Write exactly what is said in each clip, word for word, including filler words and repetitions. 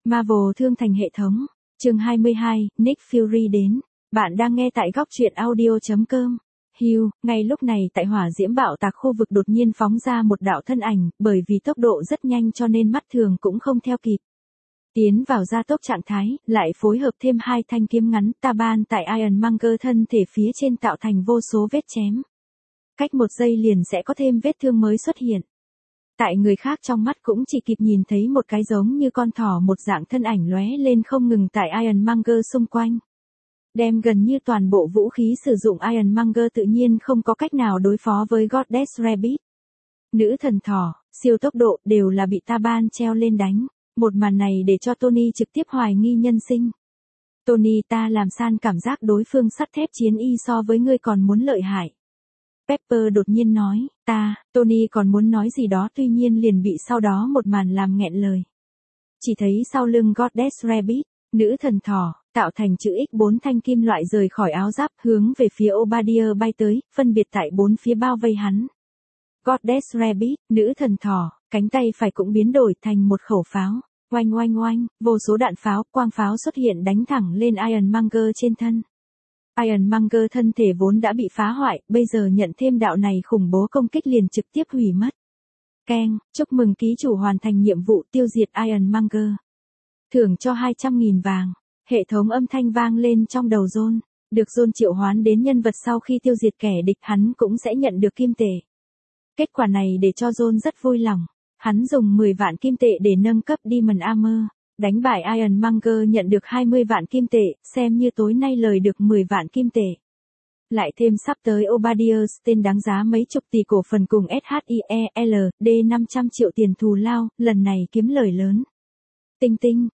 Marvel thương thành hệ thống. Chương hai mươi hai, Nick Fury đến. Bạn đang nghe tại góc truyện audio chấm com. Hugh, ngay lúc này tại hỏa diễm bạo tạc khu vực đột nhiên phóng ra một đạo thân ảnh, bởi vì tốc độ rất nhanh cho nên mắt thường cũng không theo kịp. Tiến vào gia tốc trạng thái, lại phối hợp thêm hai thanh kiếm ngắn Taban tại Ironmonger thân thể phía trên tạo thành vô số vết chém. Cách một giây liền sẽ có thêm vết thương mới xuất hiện. Tại người khác trong mắt cũng chỉ kịp nhìn thấy một cái giống như con thỏ một dạng thân ảnh lóe lên không ngừng tại Ironmonger xung quanh. Đem gần như toàn bộ vũ khí sử dụng Ironmonger tự nhiên không có cách nào đối phó với Goddess Rabbit. Nữ thần thỏ, siêu tốc độ đều là bị Taban treo lên đánh. Một màn này để cho Tony trực tiếp hoài nghi nhân sinh. Tony, ta làm san cảm giác đối phương sắt thép chiến y so với ngươi còn muốn lợi hại. Pepper đột nhiên nói, ta, Tony còn muốn nói gì đó tuy nhiên liền bị sau đó một màn làm nghẹn lời. Chỉ thấy sau lưng Goddess Rabbit, nữ thần thỏ, tạo thành chữ X bốn thanh kim loại rời khỏi áo giáp hướng về phía Obadiah bay tới, phân biệt tại bốn phía bao vây hắn. Goddess Rabbit, nữ thần thỏ, cánh tay phải cũng biến đổi thành một khẩu pháo. Oanh oanh oanh, vô số đạn pháo, quang pháo xuất hiện đánh thẳng lên Ironmonger trên thân. Ironmonger thân thể vốn đã bị phá hoại, bây giờ nhận thêm đạo này khủng bố công kích liền trực tiếp hủy mất. Keng, chúc mừng ký chủ hoàn thành nhiệm vụ tiêu diệt Ironmonger. Thưởng cho hai trăm nghìn vàng. Hệ thống âm thanh vang lên trong đầu John. Được John triệu hoán đến nhân vật sau khi tiêu diệt kẻ địch hắn cũng sẽ nhận được kim tệ. Kết quả này để cho John rất vui lòng. Hắn dùng mười vạn kim tệ để nâng cấp Demon Armor, đánh bại Ironmonger nhận được hai mươi vạn kim tệ, xem như tối nay lời được mười vạn kim tệ. Lại thêm sắp tới Obadiah Stane đáng giá mấy chục tỷ cổ phần cùng SHIELD năm trăm triệu tiền thù lao, lần này kiếm lời lớn. Tinh tinh,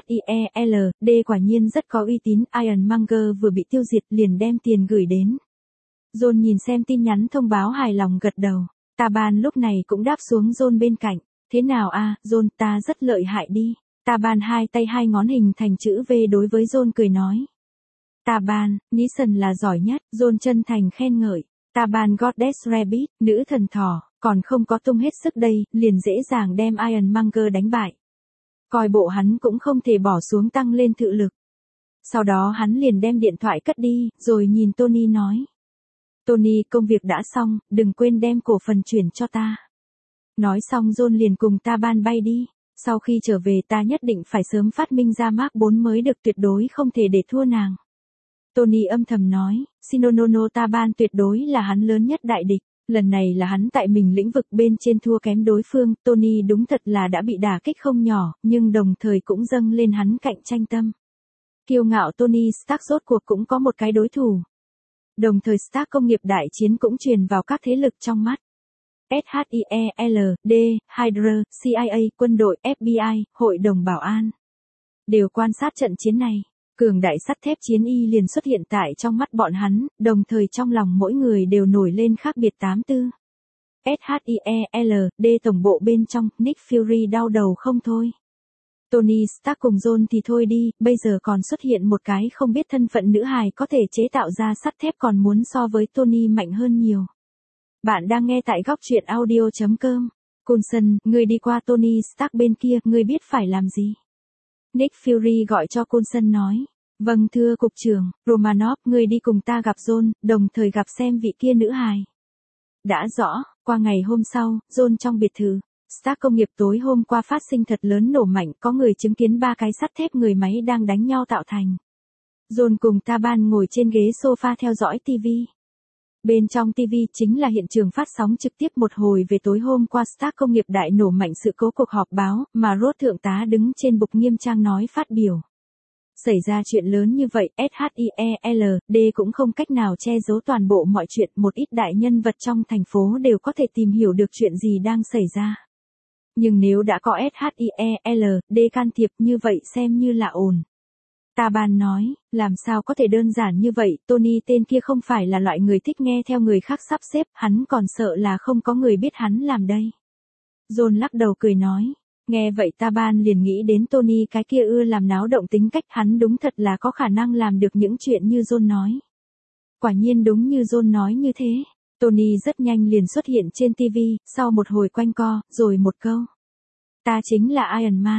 SHIELD quả nhiên rất có uy tín, Ironmonger vừa bị tiêu diệt liền đem tiền gửi đến. John nhìn xem tin nhắn thông báo hài lòng gật đầu. Taban lúc này cũng đáp xuống John bên cạnh. Thế nào a, John, ta rất lợi hại đi. Taban hai tay hai ngón hình thành chữ V đối với John cười nói. Taban, Nixon là giỏi nhất, John chân thành khen ngợi. Taban Goddess Rabbit, nữ thần thỏ, còn không có tung hết sức đây, liền dễ dàng đem Ironmonger đánh bại. Coi bộ hắn cũng không thể bỏ xuống tăng lên tự lực. Sau đó hắn liền đem điện thoại cất đi, rồi nhìn Tony nói. Tony, công việc đã xong, đừng quên đem cổ phần chuyển cho ta. Nói xong John liền cùng Taban bay đi. Sau khi trở về ta nhất định phải sớm phát minh ra Mark bốn mới được, tuyệt đối không thể để thua nàng. Tony âm thầm nói, Shinonono Taban tuyệt đối là hắn lớn nhất đại địch. Lần này là hắn tại mình lĩnh vực bên trên thua kém đối phương. Tony đúng thật là đã bị đả kích không nhỏ, nhưng đồng thời cũng dâng lên hắn cạnh tranh tâm. Kiêu ngạo Tony Stark rốt cuộc cũng có một cái đối thủ. Đồng thời Stark công nghiệp đại chiến cũng truyền vào các thế lực trong mắt. SHIELD, Hydra, C I A, quân đội, F B I, Hội đồng Bảo an. Đều quan sát trận chiến này. Cường đại sắt thép chiến y liền xuất hiện tại trong mắt bọn hắn, đồng thời trong lòng mỗi người đều nổi lên khác biệt tám tư. SHIELD, tổng bộ bên trong, Nick Fury đau đầu không thôi. Tony Stark cùng John thì thôi đi, bây giờ còn xuất hiện một cái không biết thân phận nữ hài có thể chế tạo ra sắt thép còn muốn so với Tony mạnh hơn nhiều. Bạn đang nghe tại góc truyện audio chấm com. Coulson, ngươi đi qua Tony Stark bên kia, ngươi biết phải làm gì? Nick Fury gọi cho Coulson nói. Vâng thưa cục trưởng, Romanov, ngươi đi cùng ta gặp John, đồng thời gặp xem vị kia nữ hài. Đã rõ, qua ngày hôm sau, John trong biệt thự. Stark công nghiệp tối hôm qua phát sinh thật lớn nổ mạnh, có người chứng kiến ba cái sắt thép người máy đang đánh nhau tạo thành. John cùng Taban ngồi trên ghế sofa theo dõi ti vi. Bên trong ti vi chính là hiện trường phát sóng trực tiếp một hồi về tối hôm qua Stark công nghiệp đại nổ mạnh sự cố cuộc họp báo, mà Ross thượng tá đứng trên bục nghiêm trang nói phát biểu. Xảy ra chuyện lớn như vậy, SHIELD cũng không cách nào che giấu toàn bộ mọi chuyện, một ít đại nhân vật trong thành phố đều có thể tìm hiểu được chuyện gì đang xảy ra. Nhưng nếu đã có SHIELD can thiệp như vậy xem như là ổn. Taban nói, làm sao có thể đơn giản như vậy, Tony tên kia không phải là loại người thích nghe theo người khác sắp xếp, hắn còn sợ là không có người biết hắn làm đây. John lắc đầu cười nói, nghe vậy Taban liền nghĩ đến Tony cái kia ưa làm náo động tính cách, hắn đúng thật là có khả năng làm được những chuyện như John nói. Quả nhiên đúng như John nói như thế. Tony rất nhanh liền xuất hiện trên ti vi, sau một hồi quanh co, rồi một câu. Ta chính là Iron Man.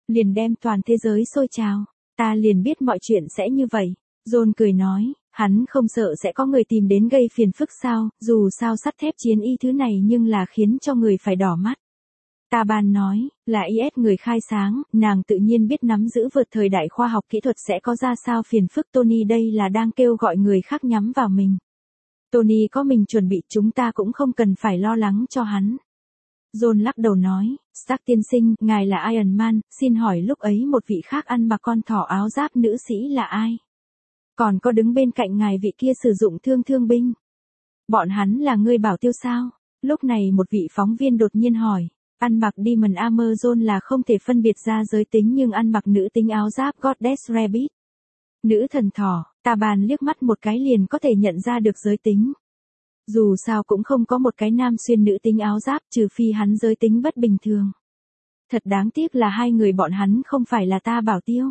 liền đem toàn thế giới sôi trào. Ta liền biết mọi chuyện sẽ như vậy. John cười nói, hắn không sợ sẽ có người tìm đến gây phiền phức sao, dù sao sắt thép chiến y thứ này nhưng là khiến cho người phải đỏ mắt. Taban nói, là i ét người khai sáng, nàng tự nhiên biết nắm giữ vượt thời đại khoa học kỹ thuật sẽ có ra sao phiền phức. Tony đây là đang kêu gọi người khác nhắm vào mình. Tony có mình chuẩn bị, chúng ta cũng không cần phải lo lắng cho hắn. John lắc đầu nói, Stark tiên sinh, ngài là Iron Man, xin hỏi lúc ấy một vị khác ăn mặc con thỏ áo giáp nữ sĩ là ai? Còn có đứng bên cạnh ngài vị kia sử dụng thương thương binh. Bọn hắn là ngươi bảo tiêu sao? Lúc này một vị phóng viên đột nhiên hỏi. Ăn mặc Demon Armor John là không thể phân biệt ra giới tính nhưng ăn mặc nữ tính áo giáp Goddess Rabbit. Nữ thần thỏ, Taban liếc mắt một cái liền có thể nhận ra được giới tính. Dù sao cũng không có một cái nam xuyên nữ tính áo giáp trừ phi hắn giới tính bất bình thường. Thật đáng tiếc là hai người bọn hắn không phải là ta bảo tiêu.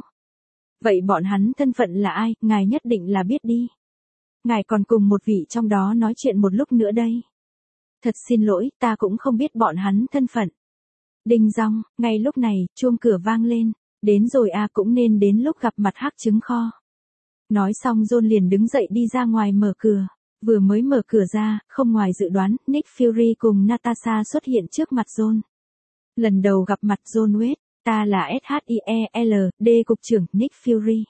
Vậy bọn hắn thân phận là ai, ngài nhất định là biết đi. Ngài còn cùng một vị trong đó nói chuyện một lúc nữa đây. Thật xin lỗi, ta cũng không biết bọn hắn thân phận. Đinh dong, ngay lúc này, chuông cửa vang lên. Đến rồi à, cũng nên đến lúc gặp mặt hắc trứng kho. Nói xong John liền đứng dậy đi ra ngoài mở cửa. Vừa mới mở cửa ra, không ngoài dự đoán, Nick Fury cùng Natasha xuất hiện trước mặt John. Lần đầu gặp mặt John Wade, ta là ét hát i e lờ đê cục trưởng Nick Fury.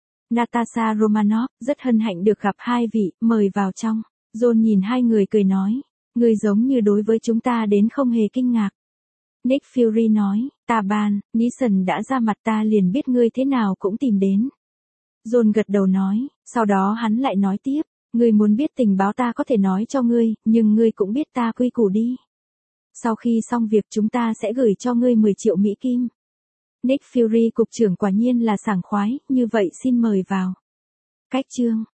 Natasha Romanoff, rất hân hạnh được gặp hai vị, mời vào trong. John nhìn hai người cười nói, ngươi giống như đối với chúng ta đến không hề kinh ngạc. Nick Fury nói, Taban, Neeson đã ra mặt ta liền biết ngươi thế nào cũng tìm đến. John gật đầu nói, sau đó hắn lại nói tiếp, ngươi muốn biết tình báo ta có thể nói cho ngươi, nhưng ngươi cũng biết ta quy củ đi. Sau khi xong việc chúng ta sẽ gửi cho ngươi mười triệu Mỹ Kim. Nick Fury cục trưởng quả nhiên là sảng khoái, như vậy xin mời vào. Cách chương